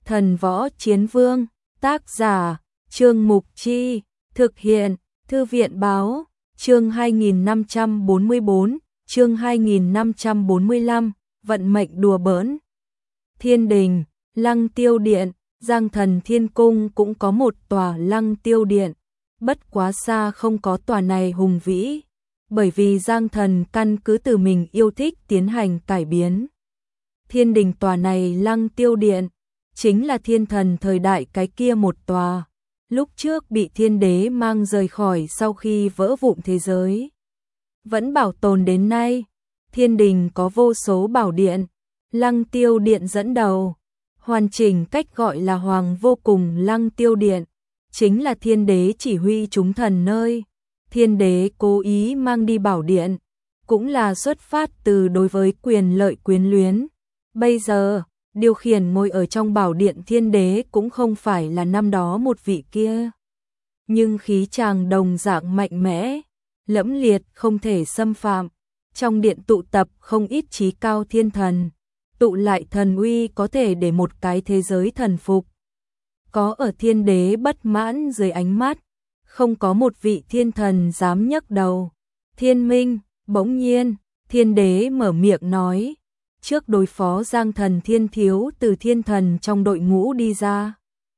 Thần Võ Chiến Vương, tác giả, Trương Mục Chi, thực hiện, Thư viện Báo, chương 2544, chương 2545, vận mệnh đùa bỡn. Thiên Đình, Lăng Tiêu Điện, Giang Thần Thiên Cung cũng có một tòa Lăng Tiêu Điện, bất quá xa không có tòa này hùng vĩ, bởi vì Giang Thần căn cứ từ mình yêu thích tiến hành cải biến. Thiên Đình tòa này Lăng Tiêu Điện, chính là thiên thần thời đại cái kia một tòa, lúc trước bị thiên đế mang rời khỏi sau khi vỡ vụn thế giới. Vẫn bảo tồn đến nay, Thiên Đình có vô số bảo điện, Lăng Tiêu Điện dẫn đầu, hoàn chỉnh cách gọi là Hoàng Vô Cùng Lăng Tiêu Điện, chính là thiên đế chỉ huy chúng thần nơi. Thiên đế cố ý mang đi bảo điện, cũng là xuất phát từ đối với quyền lợi quyến luyến. Bây giờ, điều khiển ngồi ở trong bảo điện thiên đế cũng không phải là năm đó một vị kia. Nhưng khí chàng đồng dạng mạnh mẽ, lẫm liệt không thể xâm phạm. Trong điện tụ tập không ít chí cao thiên thần, tụ lại thần uy có thể để một cái thế giới thần phục. Có ở thiên đế bất mãn dưới ánh mắt, không có một vị thiên thần dám nhấc đầu. Thiên Minh, bỗng nhiên, thiên đế mở miệng nói, trước đối phó Giang Thần Thiên Thiếu từ thiên thần trong đội ngũ đi ra.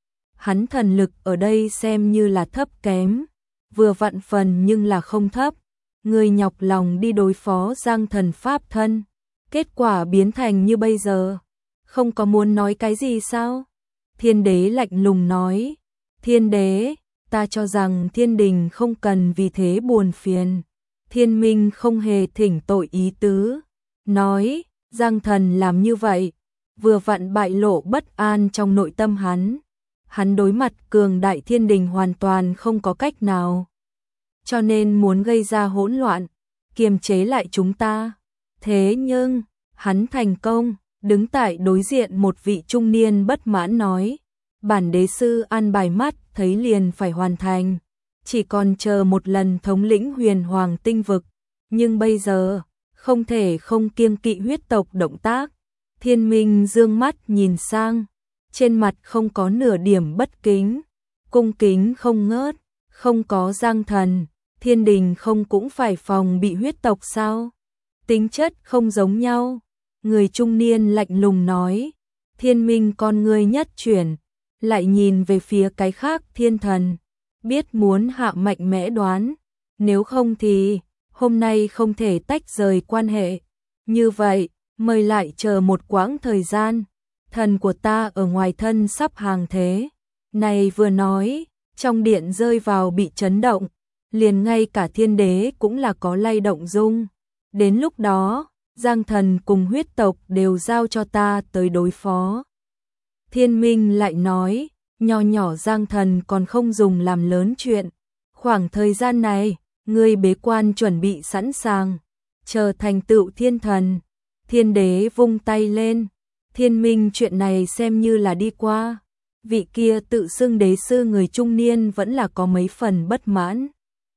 Hắn thần lực ở đây xem như là thấp kém, vừa vặn phần nhưng là không thấp. Người nhọc lòng đi đối phó Giang Thần Pháp thân, kết quả biến thành như bây giờ, không có muốn nói cái gì sao? Thiên đế lạnh lùng nói, thiên đế, ta cho rằng thiên đình không cần vì thế buồn phiền. Thiên Minh không hề thỉnh tội ý tứ, nói, Giang Thần làm như vậy, vừa vặn bại lộ bất an trong nội tâm hắn. Hắn đối mặt cường đại thiên đình hoàn toàn không có cách nào, cho nên muốn gây ra hỗn loạn, kiềm chế lại chúng ta. Thế nhưng, hắn thành công, đứng tại đối diện một vị trung niên bất mãn nói, bản đế sư an bài mắt thấy liền phải hoàn thành, chỉ còn chờ một lần thống lĩnh huyền hoàng tinh vực, nhưng bây giờ, không thể không kiêng kỵ huyết tộc động tác. Thiên Minh dương mắt nhìn sang, trên mặt không có nửa điểm bất kính, cung kính không ngớt, không có Giang Thần, thiên đình không cũng phải phòng bị huyết tộc sao? Tính chất không giống nhau. Người trung niên lạnh lùng nói, Thiên Minh con ngươi nhất chuyển, lại nhìn về phía cái khác thiên thần, biết muốn hạ mạnh mẽ đoán, nếu không thì hôm nay không thể tách rời quan hệ. Như vậy, mời lại chờ một quãng thời gian, thần của ta ở ngoài thân sắp hàng thế. Này vừa nói, trong điện rơi vào bị chấn động, liền ngay cả thiên đế cũng là có lay động dung. Đến lúc đó, Giang Thần cùng huyết tộc đều giao cho ta tới đối phó. Thiên Minh lại nói, nho nhỏ Giang Thần còn không dùng làm lớn chuyện. Khoảng thời gian này, ngươi bế quan chuẩn bị sẵn sàng, chờ thành tựu thiên thần. Thiên đế vung tay lên, Thiên Minh chuyện này xem như là đi qua. Vị kia tự xưng đế sư người trung niên vẫn là có mấy phần bất mãn.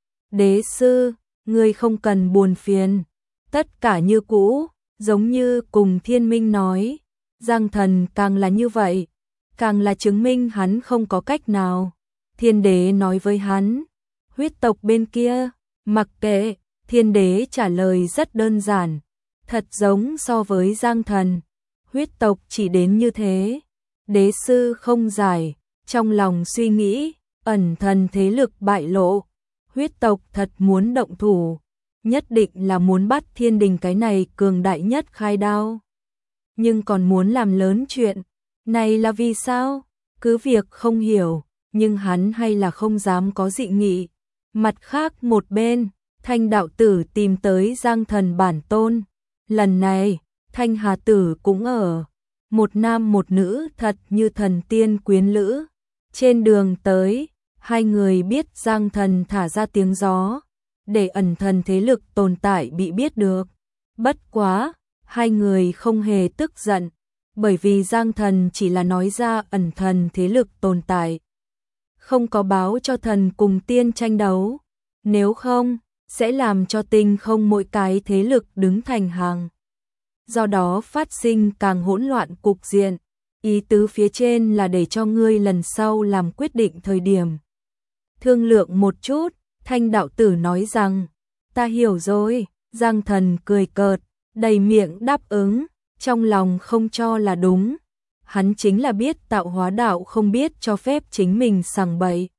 Đế sư, ngươi không cần buồn phiền, tất cả như cũ, giống như cùng Thiên Minh nói. Giang Thần càng là như vậy, càng là chứng minh hắn không có cách nào. Thiên đế nói với hắn, huyết tộc bên kia, mặc kệ. Thiên đế trả lời rất đơn giản, thật giống so với Giang Thần, huyết tộc chỉ đến như thế. Đế sư không giải, trong lòng suy nghĩ, ẩn thần thế lực bại lộ, huyết tộc thật muốn động thủ, nhất định là muốn bắt thiên đình cái này cường đại nhất khai đao. Nhưng còn muốn làm lớn chuyện, này là vì sao? Cứ việc không hiểu, nhưng hắn hay là không dám có dị nghị. Mặt khác một bên, Thanh đạo tử tìm tới Giang Thần bản tôn. Lần này, Thanh Hà tử cũng ở. Một nam một nữ thật như thần tiên quyến lữ. Trên đường tới, hai người biết Giang Thần thả ra tiếng gió, để ẩn thần thế lực tồn tại bị biết được. Bất quá, hai người không hề tức giận, bởi vì Giang Thần chỉ là nói ra ẩn thần thế lực tồn tại, không có báo cho thần cùng tiên tranh đấu. Nếu không, sẽ làm cho tinh không mỗi cái thế lực đứng thành hàng. Do đó phát sinh càng hỗn loạn cục diện. Ý tứ phía trên là để cho ngươi lần sau làm quyết định thời điểm thương lượng một chút. Thanh đạo tử nói rằng, ta hiểu rồi. Giang Thần cười cợt, đầy miệng đáp ứng, trong lòng không cho là đúng. Hắn chính là biết Tạo Hóa đạo không biết cho phép chính mình sằng bậy,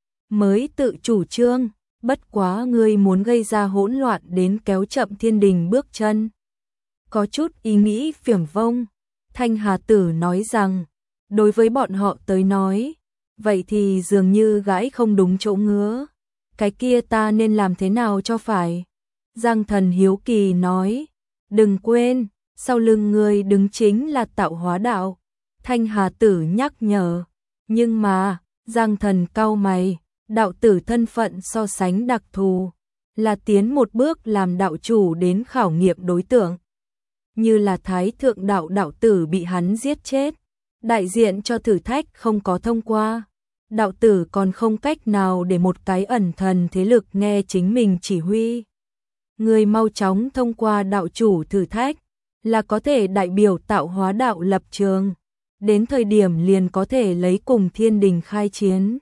mới tự chủ trương, bất quá ngươi muốn gây ra hỗn loạn đến kéo chậm thiên đình bước chân. Có chút ý nghĩ viển vông. Thanh Hà Tử nói rằng, đối với bọn họ tới nói, vậy thì dường như gãi không đúng chỗ ngứa. Cái kia ta nên làm thế nào cho phải? Giang Thần hiếu kỳ nói, đừng quên, sau lưng ngươi đứng chính là Tạo Hóa đạo. Thanh Hà Tử nhắc nhở, nhưng mà, Giang Thần cau mày, đạo tử thân phận so sánh đặc thù, là tiến một bước làm đạo chủ đến khảo nghiệm đối tượng. Như là Thái Thượng đạo đạo tử bị hắn giết chết, đại diện cho thử thách không có thông qua. Đạo tử còn không cách nào để một cái ẩn thần thế lực nghe chính mình chỉ huy. Người mau chóng thông qua đạo chủ thử thách, là có thể đại biểu Tạo Hóa đạo lập trường. Đến thời điểm liền có thể lấy cùng thiên đình khai chiến.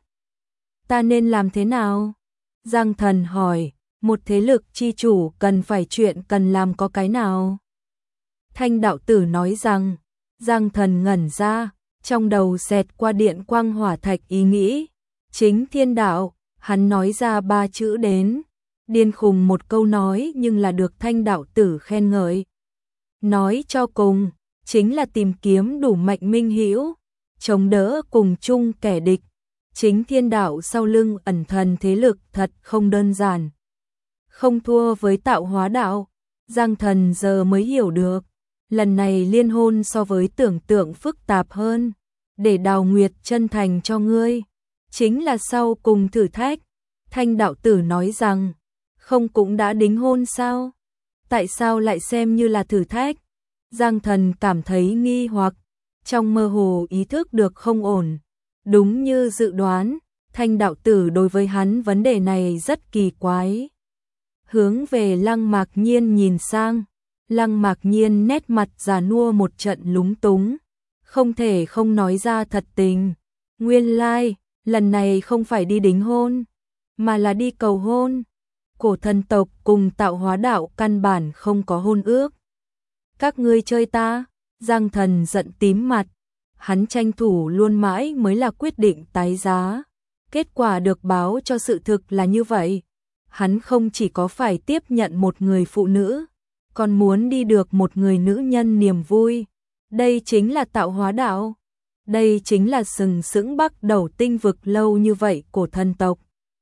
Ta nên làm thế nào? Giang Thần hỏi, một thế lực chi chủ cần phải chuyện cần làm có cái nào? Thanh đạo tử nói rằng, Giang Thần ngẩn ra, trong đầu xẹt qua điện quang hỏa thạch ý nghĩ. Chính thiên đạo, hắn nói ra 3 chữ đến. Điên khùng một câu nói nhưng là được Thanh đạo tử khen ngợi. Nói cho cùng, chính là tìm kiếm đủ mạnh minh hữu, chống đỡ cùng chung kẻ địch. Chính thiên đạo sau lưng ẩn thần thế lực thật không đơn giản. Không thua với Tạo Hóa đạo, Giang Thần giờ mới hiểu được. Lần này liên hôn so với tưởng tượng phức tạp hơn. Để Đào Nguyệt chân thành cho ngươi, chính là sau cùng thử thách. Thanh đạo tử nói rằng, không cũng đã đính hôn sao? Tại sao lại xem như là thử thách? Giang Thần cảm thấy nghi hoặc, trong mơ hồ ý thức được không ổn. Đúng như dự đoán, Thanh đạo tử đối với hắn vấn đề này rất kỳ quái. Hướng về Lăng Mạc Nhiên nhìn sang, Lăng Mạc Nhiên nét mặt già nua một trận lúng túng, không thể không nói ra thật tình. Nguyên lai, lần này không phải đi đính hôn, mà là đi cầu hôn. Cổ thần tộc cùng Tạo Hóa đạo căn bản không có hôn ước. Các ngươi chơi ta? Giang Thần giận tím mặt. Hắn tranh thủ luôn mãi mới là quyết định tái giá. Kết quả được báo cho sự thực là như vậy. Hắn không chỉ có phải tiếp nhận một người phụ nữ, còn muốn đi được một người nữ nhân niềm vui. Đây chính là Tạo Hóa đạo. Đây chính là sừng sững Bắc Đầu tinh vực lâu như vậy của thần tộc.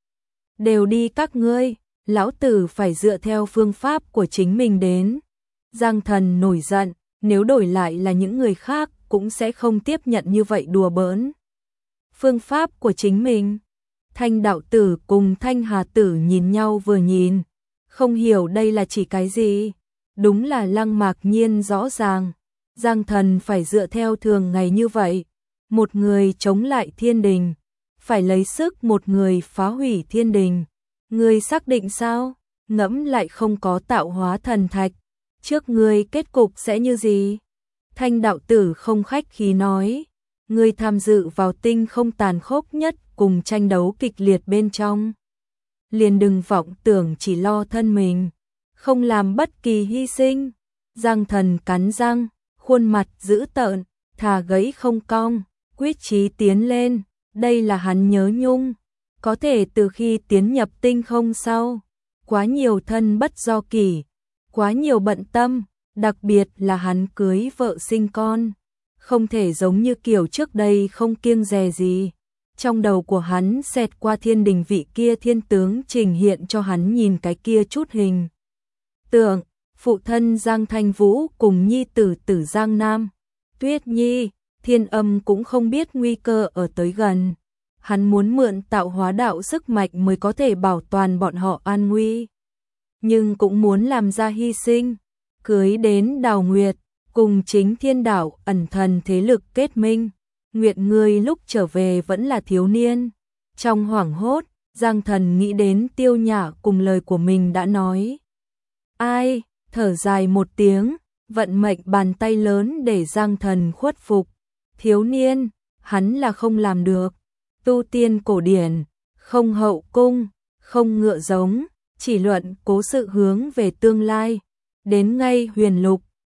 Đều đi các ngươi, lão tử phải dựa theo phương pháp của chính mình đến. Giang Thần nổi giận, nếu đổi lại là những người khác cũng sẽ không tiếp nhận như vậy đùa bỡn. Phương pháp của chính mình. Thanh đạo tử cùng Thanh Hà Tử nhìn nhau vừa nhìn, không hiểu đây là chỉ cái gì. Đúng là Lăng Mạc Nhiên rõ ràng, Giang Thần phải dựa theo thường ngày như vậy. Một người chống lại thiên đình, phải lấy sức một người phá hủy thiên đình. Ngươi xác định sao? Ngẫm lại không có tạo hóa thần thạch, trước ngươi kết cục sẽ như gì? Thanh đạo tử không khách khí nói, ngươi tham dự vào tinh không tàn khốc nhất cùng tranh đấu kịch liệt bên trong. Liền đừng vọng tưởng chỉ lo thân mình, không làm bất kỳ hy sinh. Giang Thần cắn răng, khuôn mặt dữ tợn, thà gãy không cong, quyết chí tiến lên. Đây là hắn nhớ nhung, có thể từ khi tiến nhập tinh không sau, quá nhiều thân bất do kỷ, quá nhiều bận tâm, đặc biệt là hắn cưới vợ sinh con, không thể giống như kiểu trước đây không kiêng dè gì. Trong đầu của hắn xẹt qua thiên đình vị kia thiên tướng trình hiện cho hắn nhìn cái kia chút hình tượng, phụ thân Giang Thanh Vũ cùng nhi tử tử Giang Nam, Tuyết Nhi. Thiên Âm cũng không biết nguy cơ ở tới gần. Hắn muốn mượn tạo hóa đạo sức mạnh mới có thể bảo toàn bọn họ an nguy. Nhưng cũng muốn làm ra hy sinh. Cưới đến Đào Nguyệt, cùng chính thiên đạo ẩn thần thế lực kết minh. Nguyệt ngươi lúc trở về vẫn là thiếu niên. Trong hoảng hốt, Giang Thần nghĩ đến Tiêu Nhã cùng lời của mình đã nói. Ai, thở dài một tiếng, vận mệnh bàn tay lớn để Giang Thần khuất phục. thiếu niên, hắn là không làm được. Tu tiên cổ điển, không hậu cung, không ngựa giống, chỉ luận cố sự hướng về tương lai. Đến ngay huyền lục,